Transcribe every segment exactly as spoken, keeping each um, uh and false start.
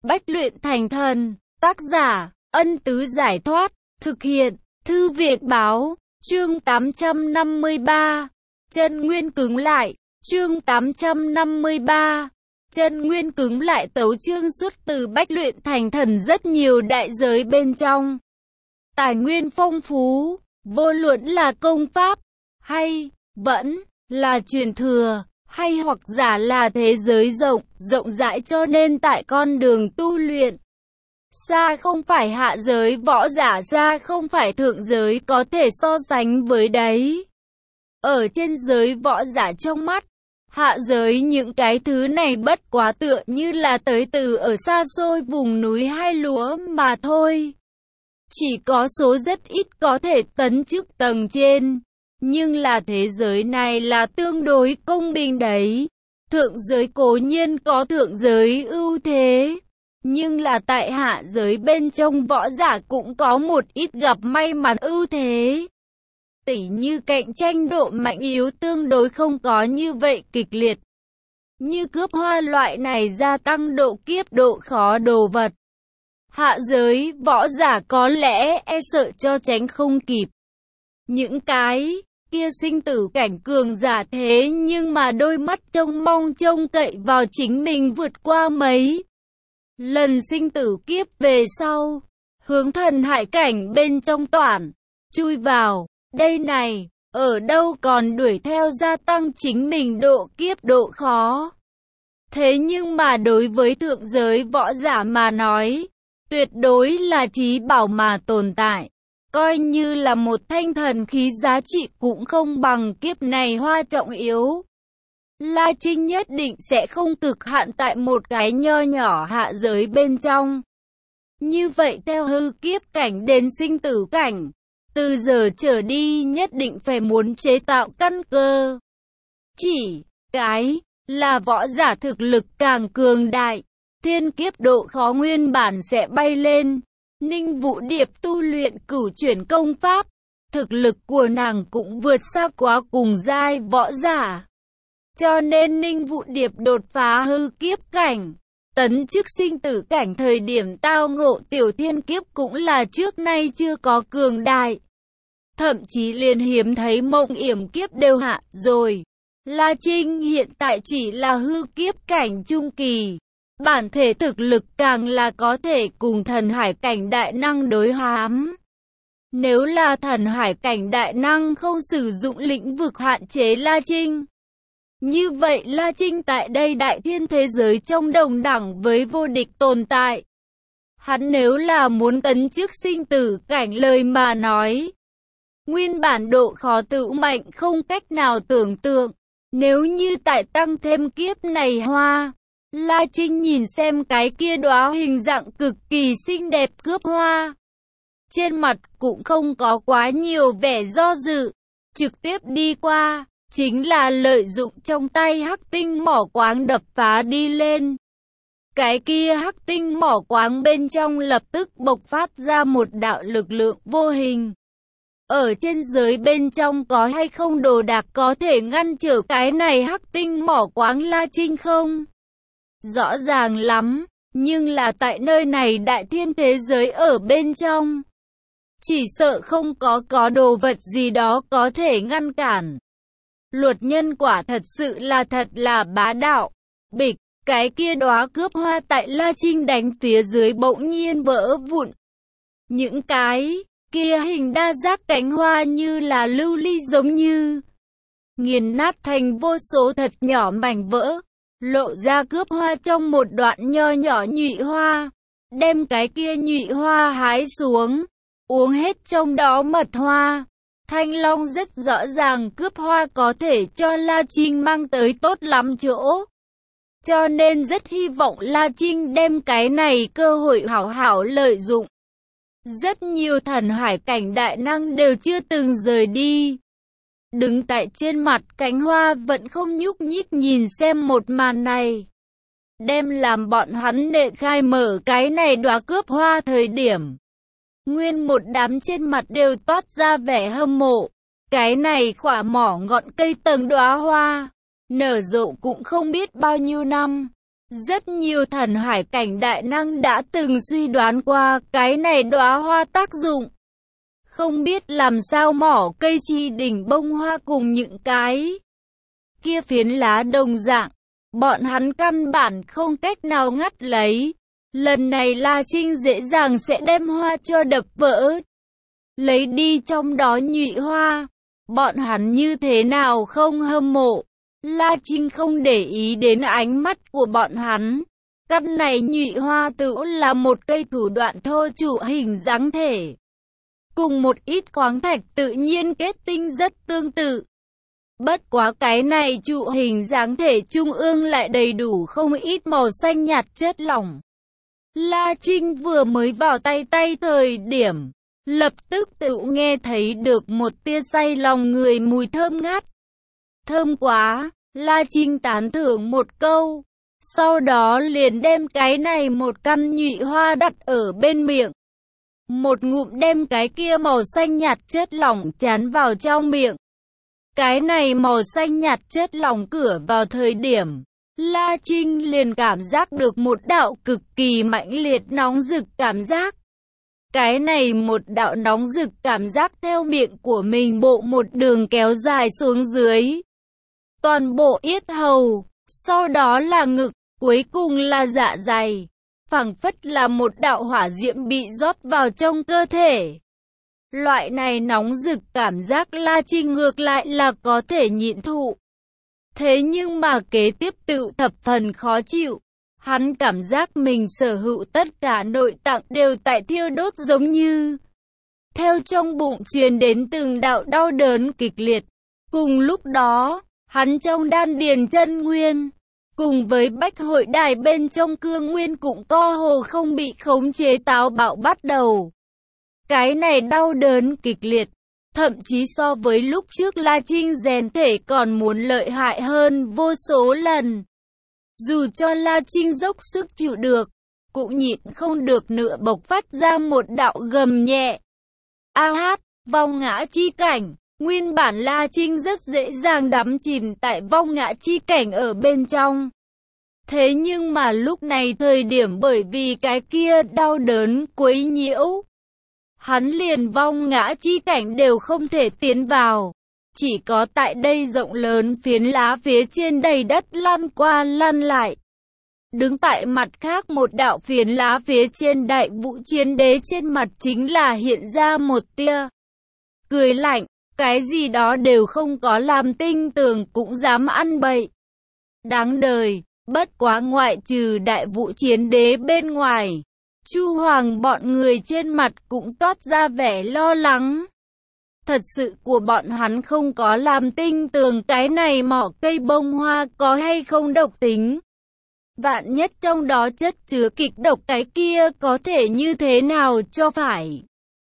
Bách luyện thành thần. Tác giả, Ân Tứ Giải Thoát. Thực hiện, Thư Viện Báo. Chương tám trăm năm mươi ba. Chân nguyên cứng lại. Chương tám trăm năm mươi ba. Chân nguyên cứng lại. Tấu chương xuất từ Bách luyện thành thần. Rất nhiều đại giới bên trong. Tài nguyên phong phú, vô luận là công pháp, hay, vẫn, là truyền thừa, hay hoặc giả là thế giới rộng, rộng rãi cho nên tại con đường tu luyện. Xa không phải hạ giới võ giả, xa không phải thượng giới có thể so sánh với đấy. Ở trên giới võ giả trong mắt, hạ giới những cái thứ này bất quá tựa như là tới từ ở xa xôi vùng núi hai lúa mà thôi. Chỉ có số rất ít có thể tấn chức tầng trên. Nhưng là thế giới này là tương đối công bình đấy. Thượng giới cố nhiên có thượng giới ưu thế. Nhưng là tại hạ giới bên trong võ giả cũng có một ít gặp may mắn ưu thế. Tỉ như cạnh tranh độ mạnh yếu tương đối không có như vậy kịch liệt. Như cướp hoa loại này gia tăng độ kiếp độ khó đồ vật. Hạ giới võ giả có lẽ e sợ cho tránh không kịp. Những cái kia sinh tử cảnh cường giả thế nhưng mà đôi mắt trông mong trông cậy vào chính mình vượt qua mấy lần sinh tử kiếp về sau, hướng thần hải cảnh bên trong toàn chui vào. Đây này, ở đâu còn đuổi theo gia tăng chính mình độ kiếp độ khó. Thế nhưng mà đối với thượng giới võ giả mà nói, tuyệt đối là trí bảo mà tồn tại. Coi như là một thanh thần khí giá trị cũng không bằng kiếp này hoa trọng yếu. La Trinh nhất định sẽ không cực hạn tại một cái nho nhỏ hạ giới bên trong. Như vậy theo hư kiếp cảnh đến sinh tử cảnh, từ giờ trở đi nhất định phải muốn chế tạo căn cơ. Chỉ cái là võ giả thực lực càng cường đại, thiên kiếp độ khó nguyên bản sẽ bay lên. Ninh Vũ Điệp tu luyện cửu chuyển công pháp, thực lực của nàng cũng vượt xa quá cùng giai võ giả. Cho nên Ninh Vũ Điệp đột phá hư kiếp cảnh, tấn chức sinh tử cảnh thời điểm tao ngộ tiểu thiên kiếp cũng là trước nay chưa có cường đại. Thậm chí liền hiếm thấy mộng yểm kiếp đều hạ rồi. La Trinh hiện tại chỉ là hư kiếp cảnh trung kỳ. Bản thể thực lực càng là có thể cùng thần hải cảnh đại năng đối hám. Nếu là thần hải cảnh đại năng không sử dụng lĩnh vực hạn chế La Trinh, như vậy La Trinh tại đây đại thiên thế giới trong đồng đẳng với vô địch tồn tại. Hắn nếu là muốn tấn chức sinh tử cảnh lời mà nói, nguyên bản độ khó tự mạnh không cách nào tưởng tượng. Nếu như tại tăng thêm kiếp này hoa, La Trinh nhìn xem cái kia đóa hình dạng cực kỳ xinh đẹp cướp hoa. Trên mặt cũng không có quá nhiều vẻ do dự, trực tiếp đi qua, chính là lợi dụng trong tay hắc tinh mỏ quáng đập phá đi lên. Cái kia hắc tinh mỏ quáng bên trong lập tức bộc phát ra một đạo lực lượng vô hình. Ở trên giới bên trong có hay không đồ đạc có thể ngăn trở cái này hắc tinh mỏ quáng La Trinh không? Rõ ràng lắm, nhưng là tại nơi này đại thiên thế giới ở bên trong. Chỉ sợ không có có đồ vật gì đó có thể ngăn cản. Luật nhân quả thật sự là thật là bá đạo. Bịch, cái kia đóa cướp hoa tại La Trinh đánh phía dưới bỗng nhiên vỡ vụn. Những cái kia hình đa giác cánh hoa như là lưu ly giống như nghiền nát thành vô số thật nhỏ mảnh vỡ. Lộ ra cướp hoa trong một đoạn nho nhỏ nhụy hoa, đem cái kia nhụy hoa hái xuống, uống hết trong đó mật hoa. Thanh Long rất rõ ràng cướp hoa có thể cho La Trinh mang tới tốt lắm chỗ. Cho nên rất hy vọng La Trinh đem cái này cơ hội hảo hảo lợi dụng. Rất nhiều thần hải cảnh đại năng đều chưa từng rời đi. Đứng tại trên mặt cánh hoa vẫn không nhúc nhích nhìn xem một màn này. Đem làm bọn hắn nệ khai mở cái này đóa cướp hoa thời điểm. Nguyên một đám trên mặt đều toát ra vẻ hâm mộ. Cái này khỏa mỏ ngọn cây tầng đóa hoa, nở rộ cũng không biết bao nhiêu năm. Rất nhiều thần hải cảnh đại năng đã từng suy đoán qua cái này đóa hoa tác dụng. Không biết làm sao mỏ cây chi đỉnh bông hoa cùng những cái kia phiến lá đồng dạng, bọn hắn căn bản không cách nào ngắt lấy. Lần này La Trinh dễ dàng sẽ đem hoa cho đập vỡ, lấy đi trong đó nhụy hoa. Bọn hắn như thế nào không hâm mộ. La Trinh không để ý đến ánh mắt của bọn hắn. Căn này nhụy hoa tự là một cây thủ đoạn thô trụ hình dáng thể, cùng một ít khoáng thạch tự nhiên kết tinh rất tương tự. Bất quá cái này trụ hình dáng thể trung ương lại đầy đủ không ít màu xanh nhạt chất lỏng. La Trinh vừa mới vào tay tay thời điểm, lập tức tự nghe thấy được một tia say lòng người mùi thơm ngát. Thơm quá, La Trinh tán thưởng một câu, sau đó liền đem cái này một căn nhụy hoa đặt ở bên miệng. Một ngụm đem cái kia màu xanh nhạt chất lỏng chán vào trong miệng. Cái này màu xanh nhạt chất lỏng cửa vào thời điểm, La Trinh liền cảm giác được một đạo cực kỳ mãnh liệt nóng rực cảm giác. Cái này một đạo nóng rực cảm giác theo miệng của mình bộ một đường kéo dài xuống dưới. Toàn bộ yết hầu, sau đó là ngực, cuối cùng là dạ dày. Phảng phất là một đạo hỏa diễm bị rót vào trong cơ thể. Loại này nóng rực cảm giác La Trinh ngược lại là có thể nhịn thụ. Thế nhưng mà kế tiếp tự thập phần khó chịu. Hắn cảm giác mình sở hữu tất cả nội tạng đều tại thiêu đốt giống như. Theo trong bụng truyền đến từng đạo đau đớn kịch liệt. Cùng lúc đó, hắn trong đan điền chân nguyên, cùng với bách hội đài bên trong cương nguyên cũng co hồ không bị khống chế táo bạo bắt đầu. Cái này đau đớn kịch liệt, thậm chí so với lúc trước La Trinh rèn thể còn muốn lợi hại hơn vô số lần. Dù cho La Trinh dốc sức chịu được, cũng nhịn không được nữa bộc phát ra một đạo gầm nhẹ. A hát, vong ngã chi cảnh, nguyên bản La Trinh rất dễ dàng đắm chìm tại vong ngã chi cảnh ở bên trong. Thế nhưng mà lúc này thời điểm bởi vì cái kia đau đớn quấy nhiễu, hắn liền vong ngã chi cảnh đều không thể tiến vào. Chỉ có tại đây rộng lớn phiến lá phía trên đầy đất lăn qua lăn lại. Đứng tại mặt khác một đạo phiến lá phía trên đại vũ chiến đế trên mặt chính là hiện ra một tia cười lạnh, cái gì đó đều không có làm tinh tường cũng dám ăn bậy. Đáng đời, bất quá ngoại trừ đại vũ chiến đế bên ngoài, Chu Hoàng bọn người trên mặt cũng toát ra vẻ lo lắng. Thật sự của bọn hắn không có làm tinh tường cái này mỏ cây bông hoa có hay không độc tính. Vạn nhất trong đó chất chứa kịch độc cái kia có thể như thế nào cho phải.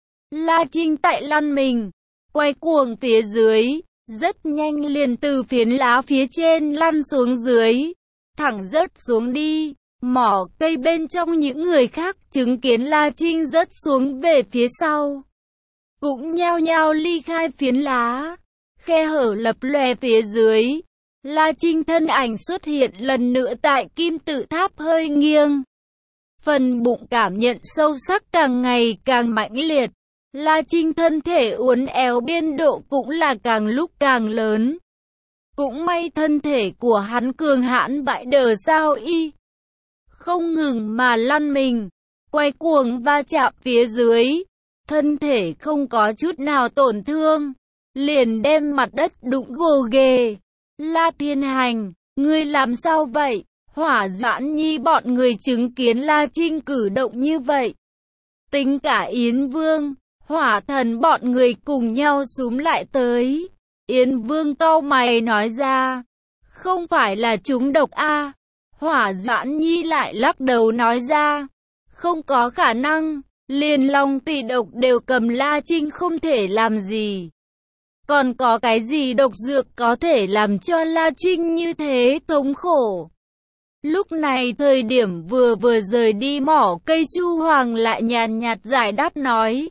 La Trinh tại lăn mình, quay cuồng phía dưới, rất nhanh liền từ phiến lá phía trên lăn xuống dưới, thẳng rớt xuống đi. Mỏ cây bên trong những người khác chứng kiến La Trinh rớt xuống về phía sau, cũng nhao nhao ly khai phiến lá. Khe hở lập lòe phía dưới, La Trinh thân ảnh xuất hiện lần nữa tại kim tự tháp hơi nghiêng. Phần bụng cảm nhận sâu sắc càng ngày càng mãnh liệt. La Trinh thân thể uốn éo biên độ cũng là càng lúc càng lớn. Cũng may thân thể của hắn cường hãn bại đờ sao y, không ngừng mà lăn mình, quay cuồng va chạm phía dưới. Thân thể không có chút nào tổn thương, liền đem mặt đất đụng gồ ghề. La Thiên Hành, ngươi làm sao vậy? Hỏa Doãn Nhi bọn người chứng kiến La Trinh cử động như vậy. Tính cả Yến Vương, Hỏa Thần bọn người cùng nhau xúm lại tới. Yến Vương cau mày nói ra, không phải là chúng độc a? Hỏa Doãn Nhi lại lắc đầu nói ra, không có khả năng, liền long tỷ độc đều cầm La Trinh không thể làm gì. Còn có cái gì độc dược có thể làm cho La Trinh như thế thống khổ? Lúc này thời điểm vừa vừa rời đi mỏ cây, Chu Hoàng lại nhàn nhạt giải đáp nói.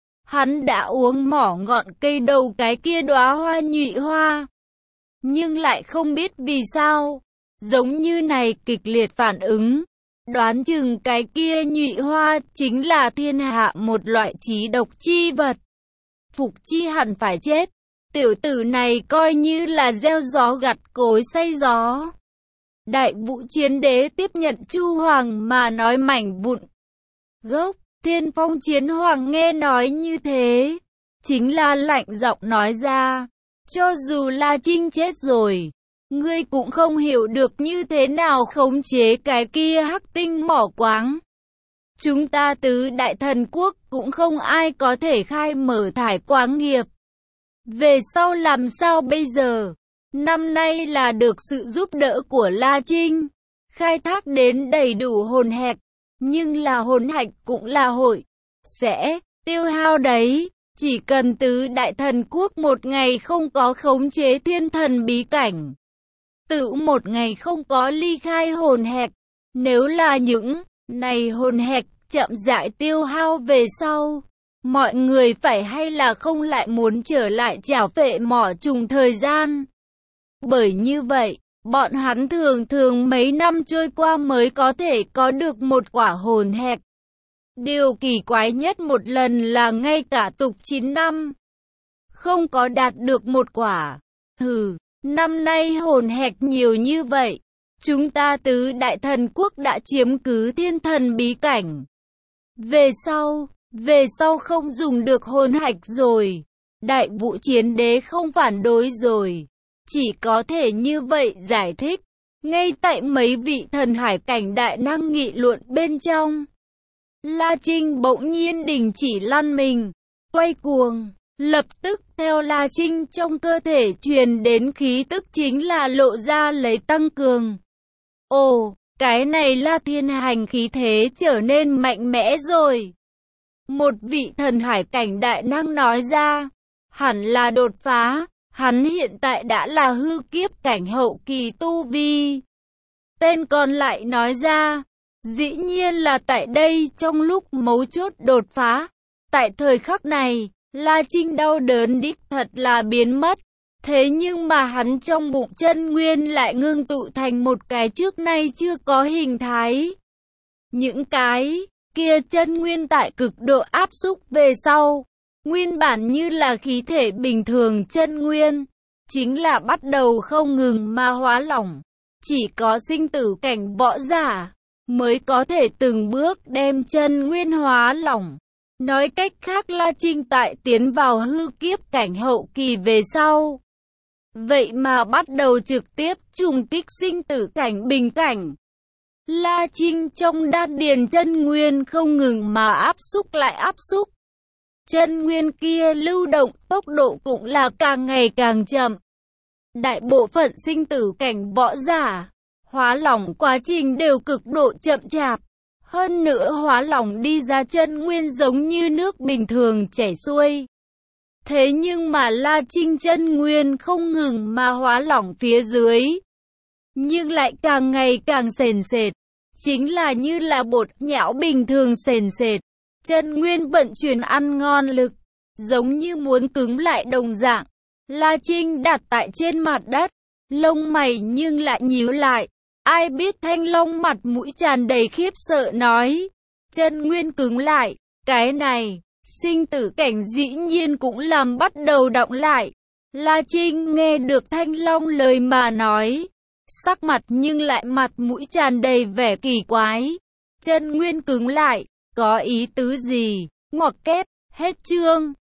Hắn đã uống mỏ ngọn cây đầu cái kia đóa hoa nhụy hoa. Nhưng lại không biết vì sao, giống như này kịch liệt phản ứng. Đoán chừng cái kia nhụy hoa chính là thiên hạ một loại trí độc chi vật. Phục chi hẳn phải chết. Tiểu tử này coi như là gieo gió gặt cối xay gió. Đại Vũ Chiến Đế tiếp nhận Chu Hoàng mà nói mảnh vụn gốc. Thiên Phong Chiến Hoàng nghe nói như thế, chính là lạnh giọng nói ra, cho dù La Trinh chết rồi, ngươi cũng không hiểu được như thế nào khống chế cái kia hắc tinh mỏ quáng. Chúng ta tứ đại thần quốc cũng không ai có thể khai mở thải quáng nghiệp. Về sau làm sao bây giờ? Năm nay là được sự giúp đỡ của La Trinh, khai thác đến đầy đủ hồn hạch, nhưng là hồn hạch cũng là hội, sẽ tiêu hao đấy. Chỉ cần tứ đại thần quốc một ngày không có khống chế thiên thần bí cảnh, tự một ngày không có ly khai hồn hạch, nếu là những này hồn hạch chậm rãi tiêu hao về sau, mọi người phải hay là không lại muốn trở lại chảo phệ mỏ trùng thời gian. Bởi như vậy, bọn hắn thường thường mấy năm trôi qua mới có thể có được một quả hồn hạch. Điều kỳ quái nhất một lần là ngay cả tục chín năm, không có đạt được một quả. Hừ, năm nay hồn hạch nhiều như vậy, chúng ta tứ đại thần quốc đã chiếm cứ thiên thần bí cảnh. Về sau, về sau không dùng được hồn hạch rồi, Đại Vũ Chiến Đế không phản đối rồi. Chỉ có thể như vậy giải thích. Ngay tại mấy vị thần hải cảnh đại năng nghị luận bên trong, La Trinh bỗng nhiên đình chỉ lăn mình, quay cuồng. Lập tức theo La Trinh trong cơ thể truyền đến khí tức chính là lộ ra lấy tăng cường. Ồ, cái này La Thiên Hành khí thế trở nên mạnh mẽ rồi. Một vị thần hải cảnh đại năng nói ra, hẳn là đột phá. Hắn hiện tại đã là hư kiếp cảnh hậu kỳ tu vi. Tên còn lại nói ra, dĩ nhiên là tại đây trong lúc mấu chốt đột phá. Tại thời khắc này, La Trinh đau đớn đích thật là biến mất. Thế nhưng mà hắn trong bụng chân nguyên lại ngưng tụ thành một cái trước nay chưa có hình thái. Những cái kia chân nguyên tại cực độ áp xúc về sau, nguyên bản như là khí thể bình thường chân nguyên, chính là bắt đầu không ngừng mà hóa lỏng. Chỉ có sinh tử cảnh võ giả mới có thể từng bước đem chân nguyên hóa lỏng. Nói cách khác, La Trinh tại tiến vào hư kiếp cảnh hậu kỳ về sau, vậy mà bắt đầu trực tiếp trùng kích sinh tử cảnh bình cảnh. La Trinh trong đan điền chân nguyên không ngừng mà áp xúc lại áp xúc. Chân nguyên kia lưu động tốc độ cũng là càng ngày càng chậm. Đại bộ phận sinh tử cảnh võ giả, hóa lỏng quá trình đều cực độ chậm chạp. Hơn nữa hóa lỏng đi ra chân nguyên giống như nước bình thường chảy xuôi. Thế nhưng mà La Trinh chân nguyên không ngừng mà hóa lỏng phía dưới, nhưng lại càng ngày càng sền sệt. Chính là như là bột nhão bình thường sền sệt. Chân nguyên vận chuyển ăn ngon lực, giống như muốn cứng lại đồng dạng. La Trinh đặt tại trên mặt đất, lông mày nhưng lại nhíu lại. Ai biết Thanh Long mặt mũi tràn đầy khiếp sợ nói, chân nguyên cứng lại, cái này, sinh tử cảnh dĩ nhiên cũng làm bắt đầu động lại. La Trinh nghe được Thanh Long lời mà nói, sắc mặt nhưng lại mặt mũi tràn đầy vẻ kỳ quái. Chân nguyên cứng lại, có ý tứ gì? Ngoặc kép, hết chương.